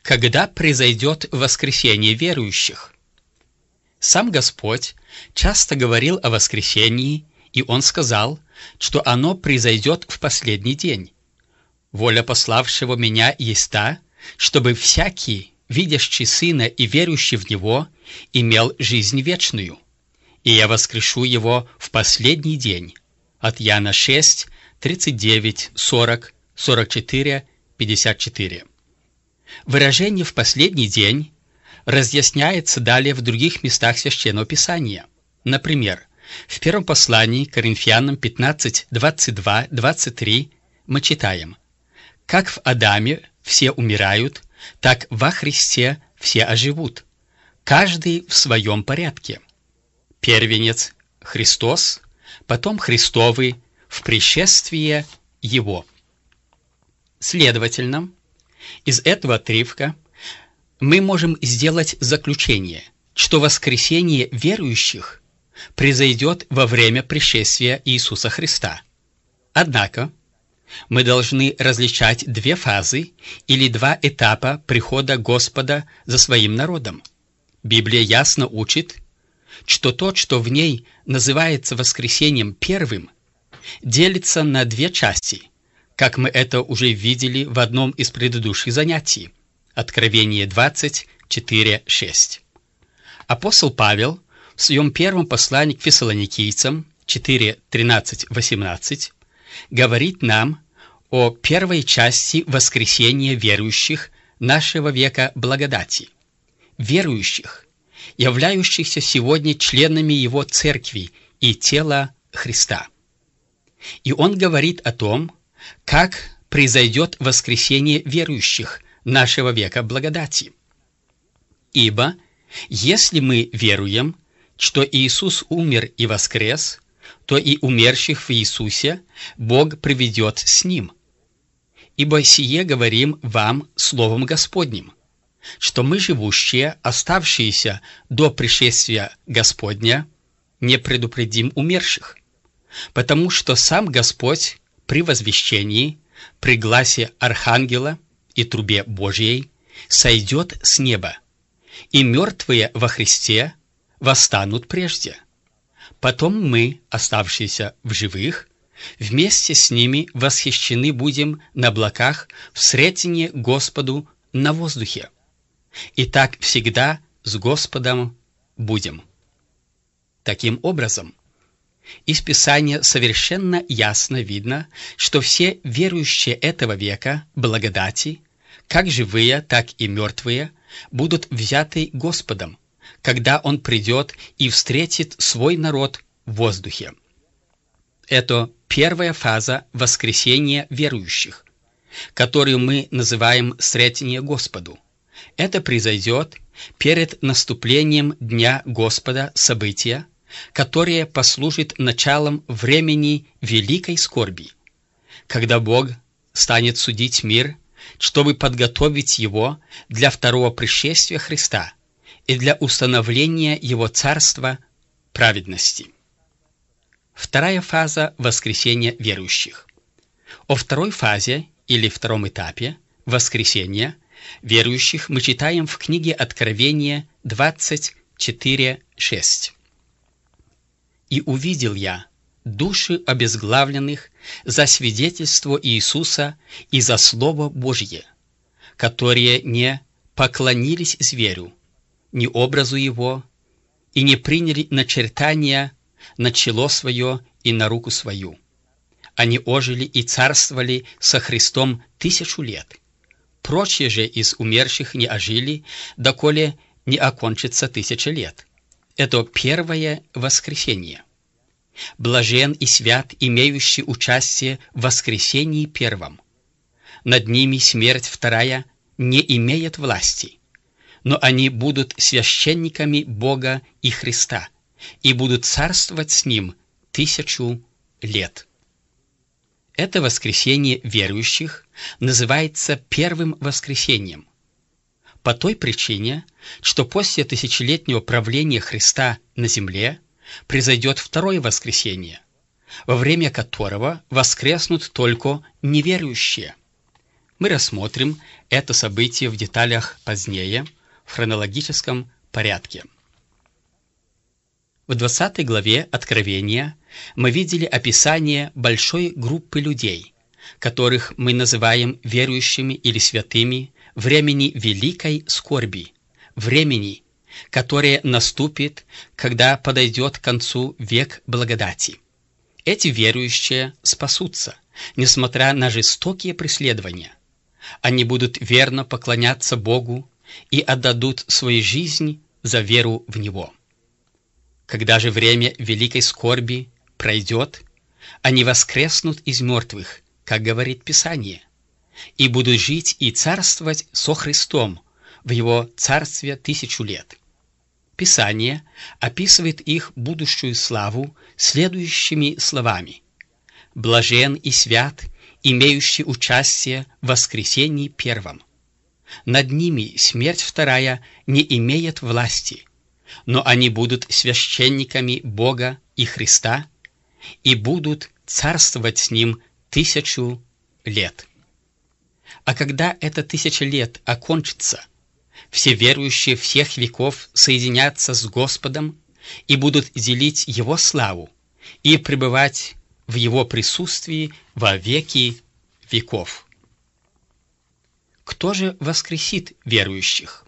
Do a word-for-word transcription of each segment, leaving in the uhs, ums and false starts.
Когда произойдет воскресение верующих? Сам Господь часто говорил о воскресении, и Он сказал, что оно произойдет в последний день. «Воля пославшего Меня есть та, чтобы всякий, видящий Сына и верующий в Него, имел жизнь вечную, и я воскрешу его в последний день». От Иоанна шесть, тридцать девять, сорок, сорок четыре, пятьдесят четыре. Выражение «в последний день» разъясняется далее в других местах Священного Писания. Например, в первом послании к Коринфянам пятнадцать, двадцать два, двадцать три мы читаем: «Как в Адаме все умирают, так во Христе все оживут, каждый в своем порядке. Первенец – Христос, потом Христовый в пришествие Его». Следовательно, из этого отрывка мы можем сделать заключение, что воскресение верующих произойдет во время пришествия Иисуса Христа. Однако, мы должны различать две фазы или два этапа прихода Господа за своим народом. Библия ясно учит, что то, что в ней называется воскресением первым, делится на две части, как мы это уже видели в одном из предыдущих занятий. Откровение двадцать четыре, шесть. Апостол Павел в своем первом послании к фессалоникийцам четыре, тринадцать, восемнадцать говорит нам о первой части воскресения верующих нашего века благодати, верующих, являющихся сегодня членами Его Церкви и тела Христа. И он говорит о том, как произойдет воскресение верующих нашего века благодати. Ибо, если мы веруем, что Иисус умер и воскрес, то и умерших в Иисусе Бог приведет с Ним. Ибо сие говорим вам Словом Господним, что мы, живущие, оставшиеся до пришествия Господня, не предупредим умерших, потому что сам Господь при возвещении, при гласе Архангела и трубе Божьей сойдет с неба, и мертвые во Христе восстанут прежде. Потом мы, оставшиеся в живых, вместе с ними восхищены будем на облаках в сретение Господу на воздухе. И так всегда с Господом будем. Таким образом, из Писания совершенно ясно видно, что все верующие этого века благодати, как живые, так и мертвые, будут взяты Господом, когда Он придет и встретит свой народ в воздухе. Это первая фаза воскресения верующих, которую мы называем «сретение Господу». Это произойдет перед наступлением Дня Господа события, которое послужит началом времени великой скорби, когда Бог станет судить мир, чтобы подготовить его для второго пришествия Христа и для установления Его Царства праведности. Вторая фаза воскресения верующих. О второй фазе или втором этапе воскресения верующих мы читаем в книге Откровения двадцать четыре, шесть. «И увидел я души обезглавленных за свидетельство Иисуса и за Слово Божье, которые не поклонились зверю, ни образу его, и не приняли начертания на чело свое и на руку свою. Они ожили и царствовали со Христом тысячу лет. Прочие же из умерших не ожили, доколе не окончится тысяча лет». Это первое воскресение. Блажен и свят, имеющий участие в воскресении первом. Над ними смерть вторая не имеет власти, но они будут священниками Бога и Христа и будут царствовать с Ним тысячу лет. Это воскресение верующих называется первым воскресением, по той причине, что после тысячелетнего правления Христа на земле произойдет второе воскресение, во время которого воскреснут только неверующие. Мы рассмотрим это событие в деталях позднее, в хронологическом порядке. В двадцатой главе Откровения мы видели описание большой группы людей, которых мы называем верующими или святыми, времени великой скорби, времени, которое наступит, когда подойдет к концу век благодати. Эти верующие спасутся, несмотря на жестокие преследования. Они будут верно поклоняться Богу и отдадут свою жизнь за веру в Него. Когда же время великой скорби пройдет, они воскреснут из мертвых, как говорит Писание, и будут жить и царствовать со Христом в Его царстве тысячу лет. Писание описывает их будущую славу следующими словами: «Блажен и свят, имеющий участие в воскресении первом. Над ними смерть вторая не имеет власти, но они будут священниками Бога и Христа и будут царствовать с Ним тысячу лет». А когда эта тысяча лет окончится, все верующие всех веков соединятся с Господом и будут делить Его славу и пребывать в Его присутствии во веки веков. Кто же воскресит верующих?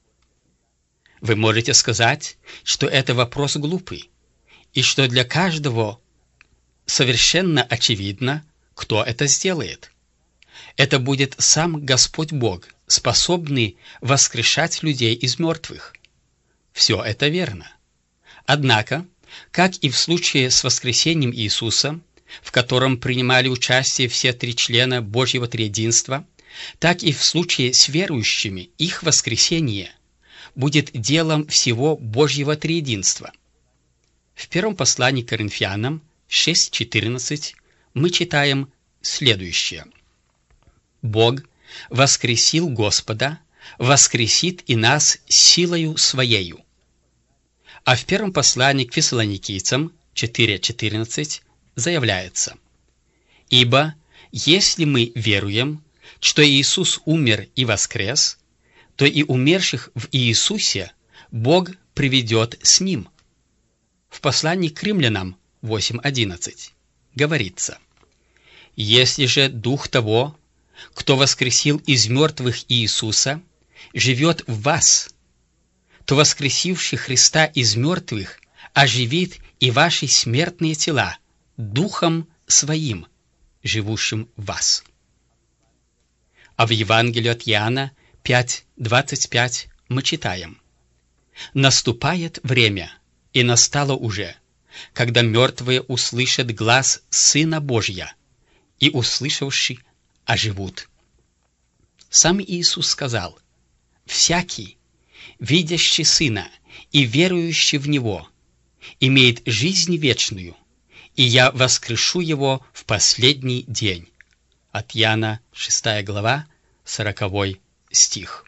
Вы можете сказать, что это вопрос глупый, и что для каждого совершенно очевидно, кто это сделает. Это будет сам Господь Бог, способный воскрешать людей из мертвых. Все это верно. Однако, как и в случае с воскресением Иисуса, в котором принимали участие все три члена Божьего Триединства, так и в случае с верующими их воскресение будет делом всего Божьего Триединства. В первом послании к Коринфянам шесть четырнадцать мы читаем следующее: «Бог воскресил Господа, воскресит и нас силою Своею». А в первом послании к Фессалоникийцам четыре четырнадцать заявляется: «Ибо если мы веруем, что Иисус умер и воскрес, то и умерших в Иисусе Бог приведет с Ним». В послании к Римлянам восемь одиннадцать говорится: «Если же Дух того, кто воскресил из мертвых Иисуса, живет в вас, то воскресивший Христа из мертвых оживит и ваши смертные тела Духом Своим, живущим в вас». А в Евангелии от Иоанна пять двадцать пять мы читаем: «Наступает время, и настало уже, когда мертвые услышат глас Сына Божия, и, услышавши, оживут». Сам Иисус сказал: «Всякий, видящий Сына и верующий в Него, имеет жизнь вечную, и я воскрешу его в последний день». От Иоанна шестая глава, сороковой стих.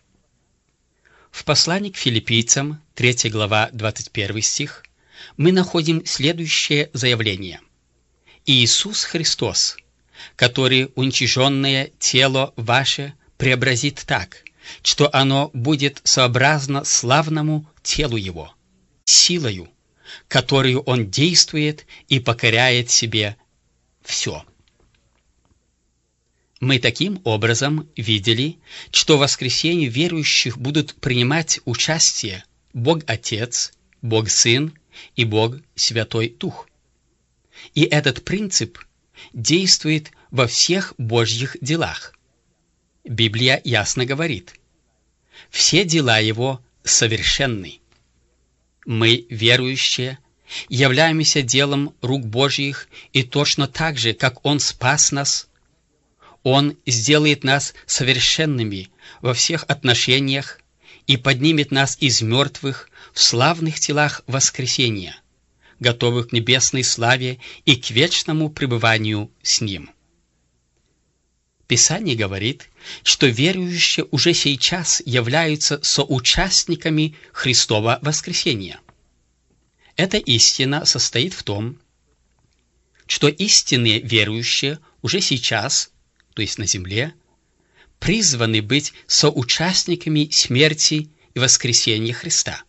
В послании к Филиппийцам, третья глава, двадцать первый стих, мы находим следующее заявление: «Иисус Христос, который уничиженное тело ваше преобразит так, что оно будет сообразно славному телу Его, силою, которую Он действует и покоряет себе все». Мы таким образом видели, что в воскресении верующих будут принимать участие Бог Отец, Бог Сын и Бог Святой Дух. И этот принцип действует во всех Божьих делах. Библия ясно говорит: «Все дела Его совершенны». Мы, верующие, являемся делом рук Божьих, и точно так же, как Он спас нас, Он сделает нас совершенными во всех отношениях и поднимет нас из мертвых в славных телах воскресения, готовых к небесной славе и к вечному пребыванию с Ним. Писание говорит, что верующие уже сейчас являются соучастниками Христова воскресения. Эта истина состоит в том, что истинные верующие уже сейчас, то есть на земле, призваны быть соучастниками смерти и воскресения Христа.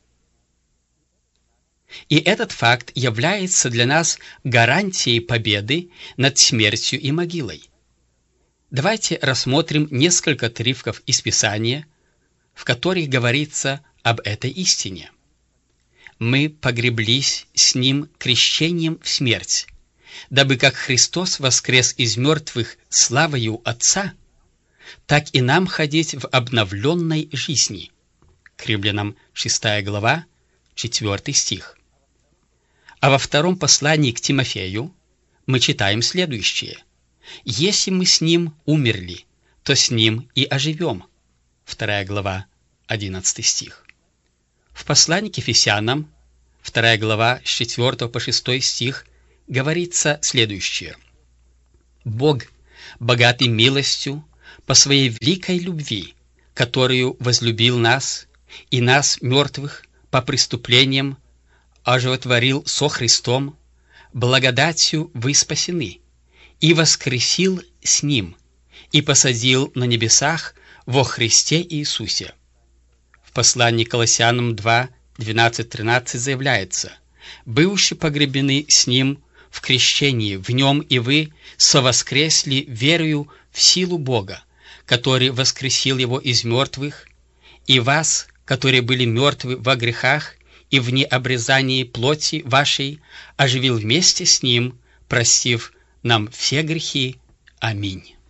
И этот факт является для нас гарантией победы над смертью и могилой. Давайте рассмотрим несколько отрывков из Писания, в которых говорится об этой истине. «Мы погреблись с Ним крещением в смерть, дабы как Христос воскрес из мертвых славою Отца, так и нам ходить в обновленной жизни». К Римлянам шестая глава, четвёртый стих. А во втором послании к Тимофею мы читаем следующее: «Если мы с Ним умерли, то с Ним и оживем». вторая глава, одиннадцатый стих. В послании к Ефесянам, вторая глава, с четвёртого по шестой стих, говорится следующее: «Бог, богатый милостью, по Своей великой любви, которую возлюбил нас, и нас, мертвых, по преступлениям, оживотворил со Христом, благодатью вы спасены, и воскресил с Ним, и посадил на небесах во Христе Иисусе». В послании к Колоссянам два, двенадцать тринадцать заявляется: «Бывши погребены с Ним в крещении, в Нем и вы совоскресли верою в силу Бога, который воскресил Его из мертвых, и вас, которые были мертвы во грехах и в необрезании плоти вашей, оживил вместе с Ним, простив нам все грехи. Аминь».